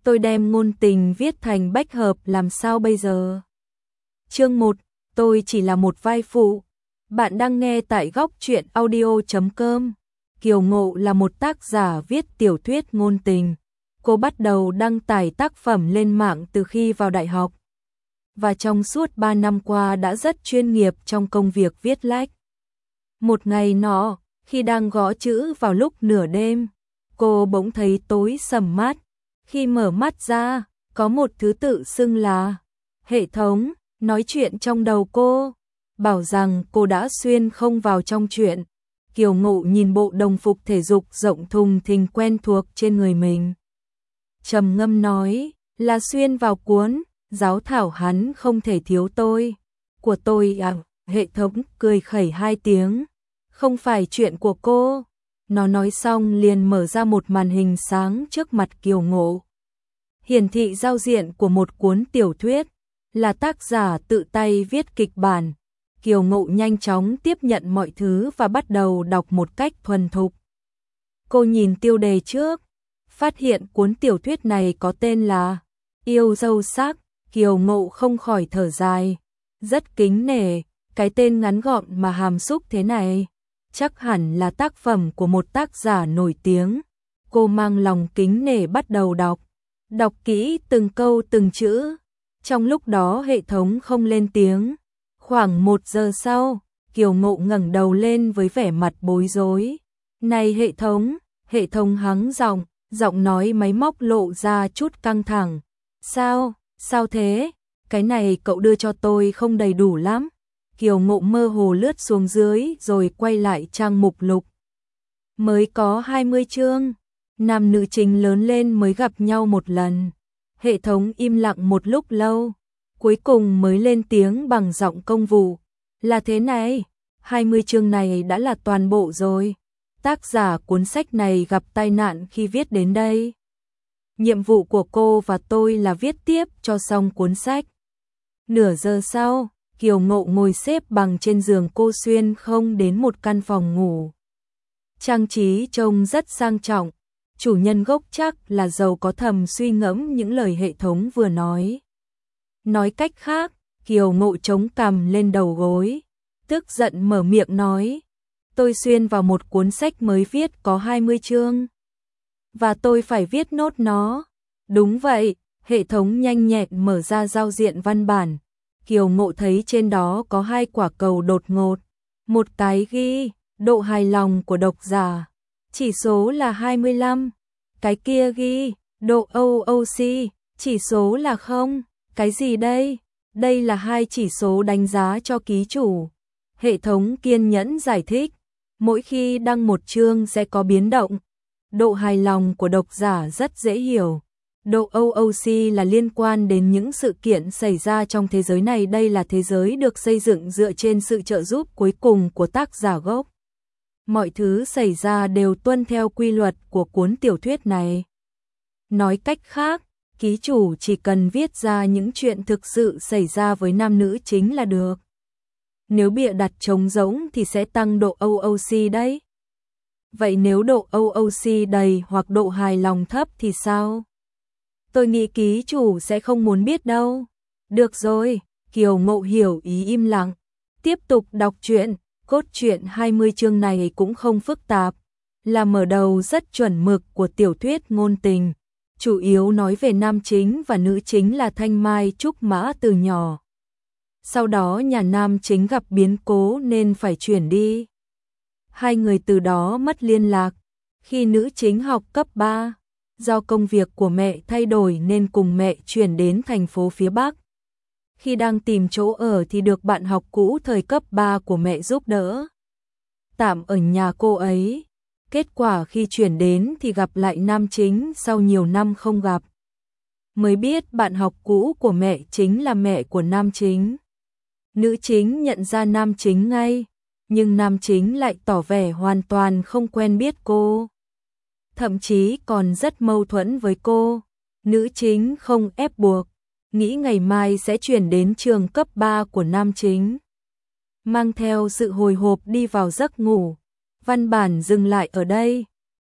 tôi đem ngôn tình viết thành bách hợp làm sao bây giờ? Chương 1, tôi chỉ là một vai phụ. Bạn đang nghe tại góc truyện audio.com. Kiều Ngộ là một tác giả viết tiểu thuyết ngôn tình. Cô bắt đầu đăng tải tác phẩm lên mạng từ khi vào đại học. Và trong suốt 3 năm qua đã rất chuyên nghiệp trong công việc viết lách. Một ngày nọ, khi đang gõ chữ vào lúc nửa đêm, cô bỗng thấy tối sầm mắt. Khi mở mắt ra, có một thứ tự xưng là hệ thống nói chuyện trong đầu cô, bảo rằng cô đã xuyên không vào trong chuyện. Kiều Ngộ nhìn bộ đồng phục thể dục rộng thùng thình quen thuộc trên người mình, trầm ngâm nói, là xuyên vào cuốn giáo thảo hắn không thể thiếu tôi, của tôi à? Hệ thống cười khẩy 2 tiếng, không phải chuyện của cô. Nó nói xong liền mở ra một màn hình sáng trước mặt Kiều Ngộ. Hiển thị giao diện của một cuốn tiểu thuyết, là tác giả tự tay viết kịch bản. Kiều Ngộ nhanh chóng tiếp nhận mọi thứ và bắt đầu đọc một cách thuần thục. Cô nhìn tiêu đề trước, phát hiện cuốn tiểu thuyết này có tên là Yêu dâu sắc. Kiều Ngộ không khỏi thở dài, rất kính nể, cái tên ngắn gọn mà hàm xúc thế này, chắc hẳn là tác phẩm của một tác giả nổi tiếng. Cô mang lòng kính nể bắt đầu đọc kỹ từng câu từng chữ. Trong lúc đó hệ thống không lên tiếng. Khoảng 1 giờ sau, Kiều Ngộ ngẩng đầu lên với vẻ mặt bối rối. Này hệ thống hắng giọng nói máy móc lộ ra chút căng thẳng. Sao thế? Cái này cậu đưa cho tôi không đầy đủ lắm. Kiều Ngộ mơ hồ lướt xuống dưới rồi quay lại trang mục lục. Mới có 20 chương, nam nữ chính lớn lên mới gặp nhau một lần. Hệ thống im lặng một lúc lâu, cuối cùng mới lên tiếng bằng giọng công vụ. Là thế này, 20 chương này đã là toàn bộ rồi. Tác giả cuốn sách này gặp tai nạn khi viết đến đây. Nhiệm vụ của cô và tôi là viết tiếp cho xong cuốn sách. Nửa giờ sau, Kiều Ngộ ngồi xếp bằng trên giường cô xuyên không đến một căn phòng ngủ. Trang trí trông rất sang trọng, chủ nhân gốc chắc là giàu có thầm suy ngẫm những lời hệ thống vừa nói. Nói cách khác, Kiều Ngộ chống cằm lên đầu gối, tức giận mở miệng nói, tôi xuyên vào một cuốn sách mới viết có 20 chương. Và tôi phải viết nốt nó. Đúng vậy, hệ thống nhanh nhẹn mở ra giao diện văn bản. Kiều Ngộ thấy trên đó có 2 quả cầu đột ngột. Một cái ghi, độ hài lòng của độc giả, chỉ số là 25. Cái kia ghi, độ OOC, chỉ số là 0. Cái gì đây? Đây là 2 chỉ số đánh giá cho ký chủ. Hệ thống kiên nhẫn giải thích, mỗi khi đăng một chương sẽ có biến động. Độ hài lòng của độc giả rất dễ hiểu. Độ OOC là liên quan đến những sự kiện xảy ra trong thế giới này. Đây là thế giới được xây dựng dựa trên sự trợ giúp cuối cùng của tác giả gốc. Mọi thứ xảy ra đều tuân theo quy luật của cuốn tiểu thuyết này. Nói cách khác, ký chủ chỉ cần viết ra những chuyện thực sự xảy ra với nam nữ chính là được. Nếu bịa đặt trống rỗng thì sẽ tăng độ OOC đấy. Vậy nếu độ OOC đầy hoặc độ hài lòng thấp thì sao? Tôi nghĩ ký chủ sẽ không muốn biết đâu. Được rồi, Kiều Ngộ hiểu ý im lặng. Tiếp tục đọc truyện, cốt truyện 20 chương này cũng không phức tạp. Là mở đầu rất chuẩn mực của tiểu thuyết ngôn tình. Chủ yếu nói về nam chính và nữ chính là Thanh Mai Trúc Mã từ nhỏ. Sau đó nhà nam chính gặp biến cố nên phải chuyển đi. 2 người từ đó mất liên lạc. Khi nữ chính học cấp 3, do công việc của mẹ thay đổi nên cùng mẹ chuyển đến thành phố phía Bắc. Khi đang tìm chỗ ở thì được bạn học cũ thời cấp 3 của mẹ giúp đỡ, tạm ở nhà cô ấy. Kết quả khi chuyển đến thì gặp lại nam chính sau nhiều năm không gặp. Mới biết bạn học cũ của mẹ chính là mẹ của nam chính. Nữ chính nhận ra nam chính ngay, nhưng nam chính lại tỏ vẻ hoàn toàn không quen biết cô. Thậm chí còn rất mâu thuẫn với cô. Nữ chính không ép buộc, nghĩ ngày mai sẽ chuyển đến trường cấp 3 của nam chính. Mang theo sự hồi hộp đi vào giấc ngủ. Văn bản dừng lại ở đây.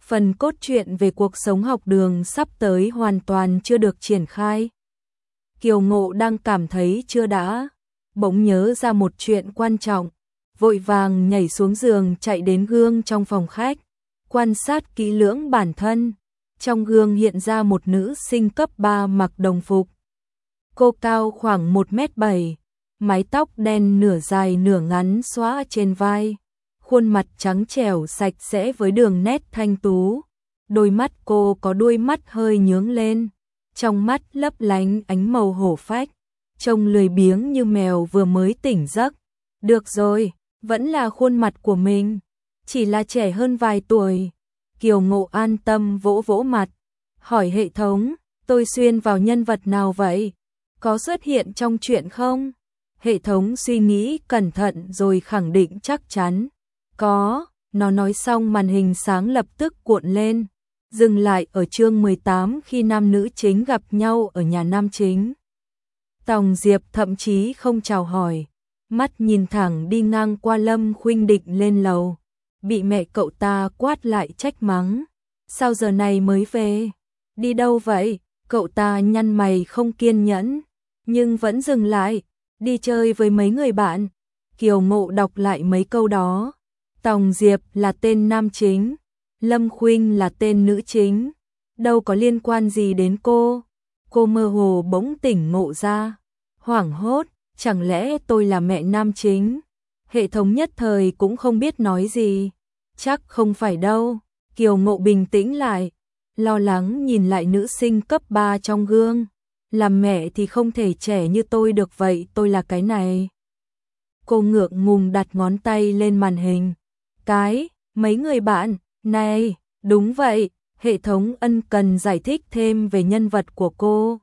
Phần cốt truyện về cuộc sống học đường sắp tới hoàn toàn chưa được triển khai. Kiều Ngộ đang cảm thấy chưa đã, bỗng nhớ ra một chuyện quan trọng, vội vàng nhảy xuống giường chạy đến gương trong phòng khách, quan sát kỹ lưỡng bản thân. Trong gương hiện ra một nữ sinh cấp 3 mặc đồng phục. Cô cao khoảng 1m7, mái tóc đen nửa dài nửa ngắn xõa trên vai, khuôn mặt trắng trẻo sạch sẽ với đường nét thanh tú. Đôi mắt cô có đuôi mắt hơi nhướng lên, trong mắt lấp lánh ánh màu hổ phách, trông lười biếng như mèo vừa mới tỉnh giấc. Được rồi, vẫn là khuôn mặt của mình, chỉ là trẻ hơn vài tuổi. Kiều Ngộ an tâm vỗ vỗ mặt, hỏi hệ thống, tôi xuyên vào nhân vật nào vậy? Có xuất hiện trong truyện không? Hệ thống suy nghĩ cẩn thận rồi khẳng định chắc chắn. Có, nó nói xong màn hình sáng lập tức cuộn lên, dừng lại ở chương 18 khi nam nữ chính gặp nhau ở nhà nam chính. Tòng Diệp thậm chí không chào hỏi, mắt nhìn thẳng đi ngang qua Lâm Khuynh định lên lầu, bị mẹ cậu ta quát lại trách mắng. Sao giờ này mới về? Đi đâu vậy? Cậu ta nhăn mày không kiên nhẫn, nhưng vẫn dừng lại. Đi chơi với mấy người bạn. Kiều Ngộ đọc lại mấy câu đó. Tòng Diệp là tên nam chính, Lâm Khuynh là tên nữ chính, đâu có liên quan gì đến cô. Cô mơ hồ bỗng tỉnh ngộ ra, hoảng hốt, chẳng lẽ tôi là mẹ nam chính? Hệ thống nhất thời cũng không biết nói gì. Chắc không phải đâu. Kiều Ngộ bình tĩnh lại, lo lắng nhìn lại nữ sinh cấp 3 trong gương. Làm mẹ thì không thể trẻ như tôi được vậy, tôi là cái này. Cô ngượng ngùng đặt ngón tay lên màn hình. Mấy người bạn, này, đúng vậy, hệ thống ân cần giải thích thêm về nhân vật của cô.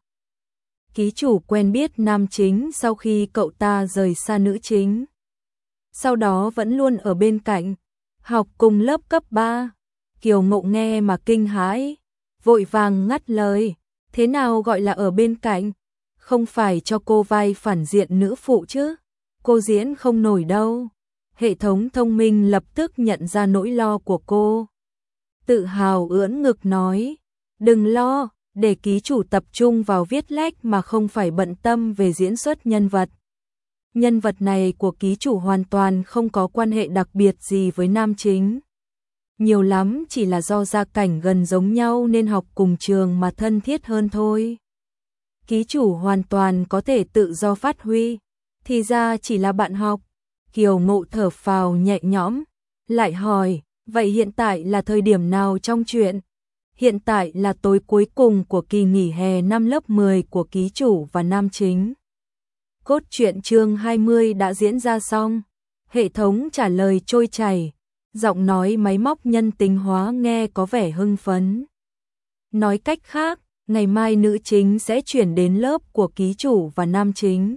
Ký chủ quen biết nam chính sau khi cậu ta rời xa nữ chính. Sau đó vẫn luôn ở bên cạnh, học cùng lớp cấp 3. Kiều Ngộ nghe mà kinh hãi, vội vàng ngắt lời. Thế nào gọi là ở bên cạnh? Không phải cho cô vai phản diện nữ phụ chứ? Cô diễn không nổi đâu. Hệ thống thông minh lập tức nhận ra nỗi lo của cô. Tự hào ưỡn ngực nói, đừng lo, để ký chủ tập trung vào viết lách mà không phải bận tâm về diễn xuất nhân vật. Nhân vật này của ký chủ hoàn toàn không có quan hệ đặc biệt gì với nam chính. Nhiều lắm chỉ là do gia cảnh gần giống nhau nên học cùng trường mà thân thiết hơn thôi. Ký chủ hoàn toàn có thể tự do phát huy, thì ra chỉ là bạn học. Kiều Ngộ thở phào nhẹ nhõm, lại hỏi, vậy hiện tại là thời điểm nào trong truyện? Hiện tại là tối cuối cùng của kỳ nghỉ hè năm lớp 10 của ký chủ và nam chính. Cốt truyện chương 20 đã diễn ra xong. Hệ thống trả lời trôi chảy, giọng nói máy móc nhân tính hóa nghe có vẻ hưng phấn. Nói cách khác, ngày mai nữ chính sẽ chuyển đến lớp của ký chủ và nam chính.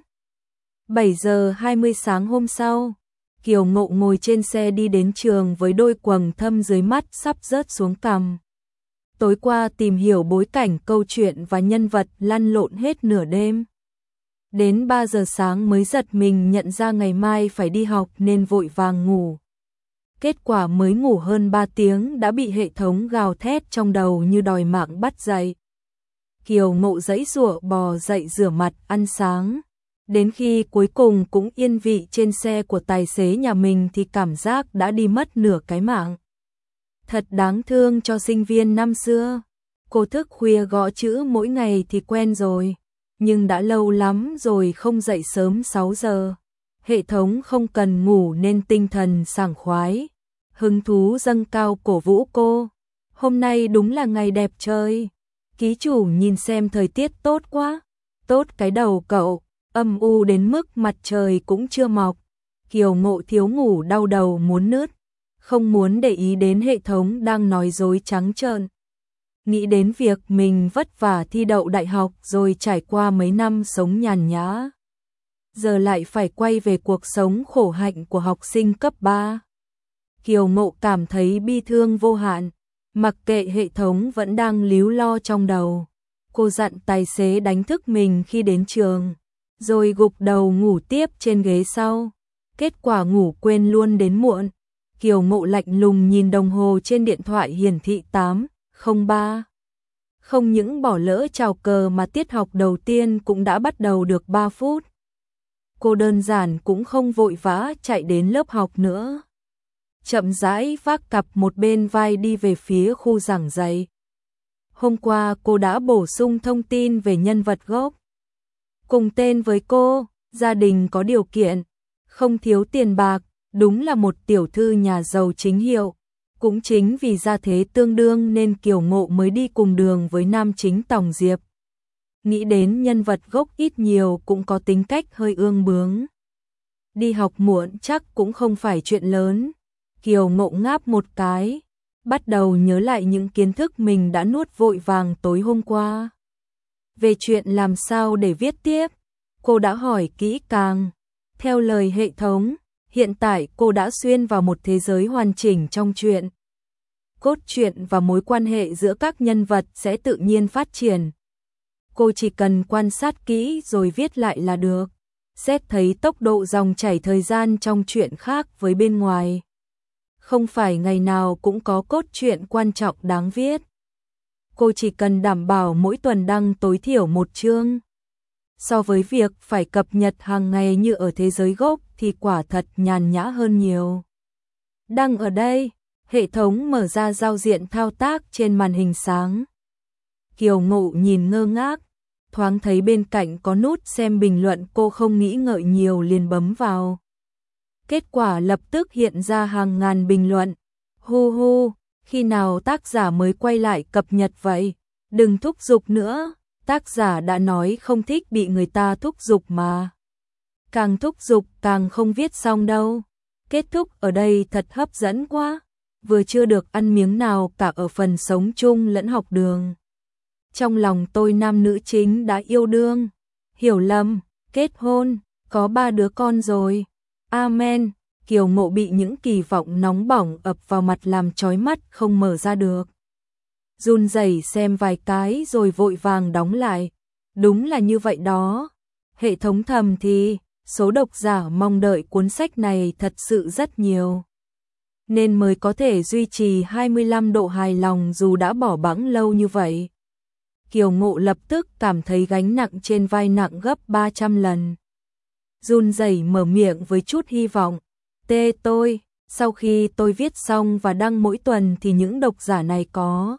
7 giờ 20 sáng hôm sau, Kiều Ngộ ngồi trên xe đi đến trường với đôi quầng thâm dưới mắt sắp rớt xuống cằm. Tối qua tìm hiểu bối cảnh câu chuyện và nhân vật lăn lộn hết nửa đêm. Đến 3 giờ sáng mới giật mình nhận ra ngày mai phải đi học nên vội vàng ngủ. Kết quả mới ngủ hơn 3 tiếng đã bị hệ thống gào thét trong đầu như đòi mạng bắt dậy. Kiều Ngộ giãy giụa bò dậy rửa mặt ăn sáng. Đến khi cuối cùng cũng yên vị trên xe của tài xế nhà mình thì cảm giác đã đi mất nửa cái mạng. Thật đáng thương cho sinh viên năm xưa. Cô thức khuya gõ chữ mỗi ngày thì quen rồi, nhưng đã lâu lắm rồi không dậy sớm 6 giờ. Hệ thống không cần ngủ nên tinh thần sảng khoái, hứng thú dâng cao cổ vũ cô. Hôm nay đúng là ngày đẹp trời. Ký chủ nhìn xem thời tiết tốt quá. Tốt cái đầu cậu, âm u đến mức mặt trời cũng chưa mọc. Kiều Ngộ thiếu ngủ đau đầu muốn nứt, không muốn để ý đến hệ thống đang nói dối trắng trợn. Nghĩ đến việc mình vất vả thi đậu đại học rồi trải qua mấy năm sống nhàn nhã. Giờ lại phải quay về cuộc sống khổ hạnh của học sinh cấp 3. Kiều Ngộ cảm thấy bi thương vô hạn, mặc kệ hệ thống vẫn đang líu lo trong đầu. Cô dặn tài xế đánh thức mình khi đến trường, rồi gục đầu ngủ tiếp trên ghế sau. Kết quả ngủ quên luôn đến muộn. Kiều Ngộ lạnh lùng nhìn đồng hồ trên điện thoại hiển thị 8:03. Không những bỏ lỡ chào cờ mà tiết học đầu tiên cũng đã bắt đầu được 3 phút. Cô đơn giản cũng không vội vã chạy đến lớp học nữa. Chậm rãi vác cặp một bên vai đi về phía khu giảng dạy. Hôm qua cô đã bổ sung thông tin về nhân vật gốc. Cùng tên với cô, gia đình có điều kiện, không thiếu tiền bạc, đúng là một tiểu thư nhà giàu chính hiệu. Cũng chính vì gia thế tương đương nên Kiều Ngộ mới đi cùng đường với nam chính Tòng Diệp. Nghĩ đến nhân vật gốc ít nhiều cũng có tính cách hơi ương bướng. Đi học muộn chắc cũng không phải chuyện lớn. Kiều Ngộ ngáp một cái, bắt đầu nhớ lại những kiến thức mình đã nuốt vội vàng tối hôm qua. Về chuyện làm sao để viết tiếp, cô đã hỏi kỹ càng. Theo lời hệ thống, hiện tại cô đã xuyên vào một thế giới hoàn chỉnh trong truyện. Cốt truyện và mối quan hệ giữa các nhân vật sẽ tự nhiên phát triển. Cô chỉ cần quan sát kỹ rồi viết lại là được. Xét thấy tốc độ dòng chảy thời gian trong truyện khác với bên ngoài. Không phải ngày nào cũng có cốt truyện quan trọng đáng viết. Cô chỉ cần đảm bảo mỗi tuần đăng tối thiểu một chương. So với việc phải cập nhật hàng ngày như ở thế giới gốc thì quả thật nhàn nhã hơn nhiều. Đăng ở đây, hệ thống mở ra giao diện thao tác trên màn hình sáng. Kiều Ngộ nhìn ngơ ngác, thoáng thấy bên cạnh có nút xem bình luận, cô không nghĩ ngợi nhiều liền bấm vào. Kết quả lập tức hiện ra hàng ngàn bình luận. Hu hu, khi nào tác giả mới quay lại cập nhật vậy? Đừng thúc giục nữa, tác giả đã nói không thích bị người ta thúc giục mà. Càng thúc giục càng không viết xong đâu. Kết thúc ở đây thật hấp dẫn quá, vừa chưa được ăn miếng nào cả ở phần sống chung lẫn học đường. Trong lòng tôi nam nữ chính đã yêu đương, hiểu lầm, kết hôn, có 3 đứa con rồi. Amen. Kiều Ngộ bị những kỳ vọng nóng bỏng ập vào mặt làm chói mắt không mở ra được. Run rẩy xem vài cái rồi vội vàng đóng lại. Đúng là như vậy đó. Hệ thống thầm thì, số độc giả mong đợi cuốn sách này thật sự rất nhiều. Nên mới có thể duy trì 25 độ hài lòng dù đã bỏ bẵng lâu như vậy. Kiều Ngộ lập tức cảm thấy gánh nặng trên vai nặng gấp 300 lần. Run rẩy mở miệng với chút hy vọng. Tôi, sau khi tôi viết xong và đăng mỗi tuần thì những độc giả này có.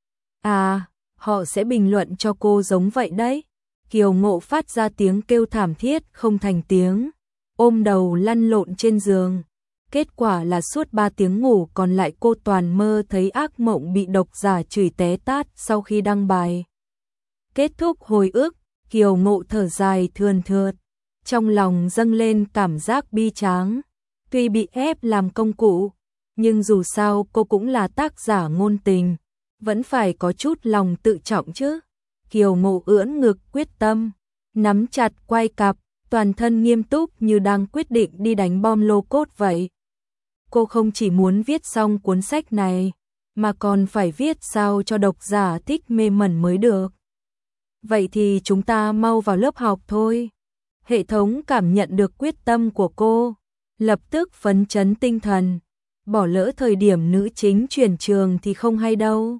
Họ sẽ bình luận cho cô giống vậy đấy. Kiều Ngộ phát ra tiếng kêu thảm thiết không thành tiếng, ôm đầu lăn lộn trên giường. Kết quả là suốt 3 tiếng ngủ còn lại cô toàn mơ thấy ác mộng bị độc giả chửi té tát sau khi đăng bài. Kết thúc hồi ức, Kiều Ngộ thở dài thườn thượt, trong lòng dâng lên cảm giác bi tráng. Tuy bị ép làm công cụ, nhưng dù sao cô cũng là tác giả ngôn tình, vẫn phải có chút lòng tự trọng chứ. Kiều Ngộ ưỡn ngực quyết tâm, nắm chặt quai cặp, toàn thân nghiêm túc như đang quyết định đi đánh bom lô cốt vậy. Cô không chỉ muốn viết xong cuốn sách này, mà còn phải viết sao cho độc giả thích mê mẩn mới được. Vậy thì chúng ta mau vào lớp học thôi. Hệ thống cảm nhận được quyết tâm của cô, lập tức phấn chấn tinh thần. Bỏ lỡ thời điểm nữ chính chuyển trường thì không hay đâu.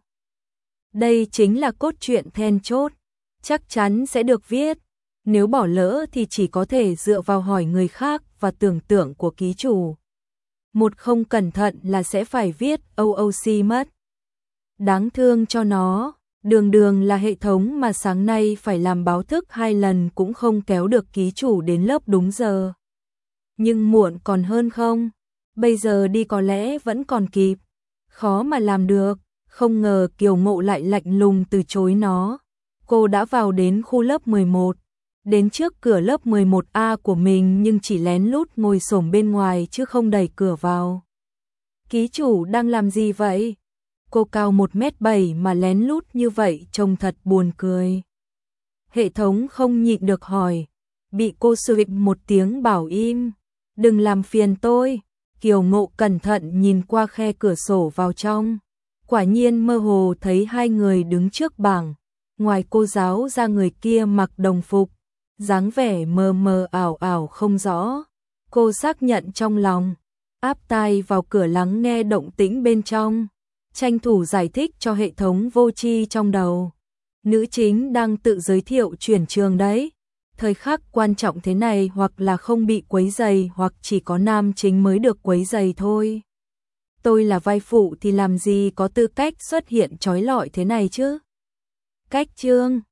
Đây chính là cốt truyện then chốt, chắc chắn sẽ được viết. Nếu bỏ lỡ thì chỉ có thể dựa vào hỏi người khác và tưởng tượng của ký chủ. Một không cẩn thận là sẽ phải viết OOC mất. Đáng thương cho nó, đường là hệ thống mà sáng nay phải làm báo thức 2 lần cũng không kéo được ký chủ đến lớp đúng giờ. Nhưng muộn còn hơn không, bây giờ đi có lẽ vẫn còn kịp. Khó mà làm được, không ngờ Kiều Ngộ lại lạnh lùng từ chối nó. Cô đã vào đến khu lớp 11, đến trước cửa lớp 11A của mình nhưng chỉ lén lút ngồi xổm bên ngoài chứ không đẩy cửa vào. Ký chủ đang làm gì vậy? Cô cao 1m7 mà lén lút như vậy trông thật buồn cười. Hệ thống không nhịn được hỏi, bị cô suỵt một tiếng bảo im. Đừng làm phiền tôi. Kiều Ngộ cẩn thận nhìn qua khe cửa sổ vào trong. Quả nhiên mơ hồ thấy 2 người đứng trước bảng. Ngoài cô giáo ra người kia mặc đồng phục, dáng vẻ mờ mờ ảo ảo không rõ. Cô xác nhận trong lòng, áp tai vào cửa lắng nghe động tĩnh bên trong, tranh thủ giải thích cho hệ thống vô tri trong đầu. Nữ chính đang tự giới thiệu chuyển trường đấy. Thời khắc quan trọng thế này hoặc là không bị quấy rầy hoặc chỉ có nam chính mới được quấy rầy thôi. Tôi là vai phụ thì làm gì có tư cách xuất hiện chói lọi thế này chứ. Cách chương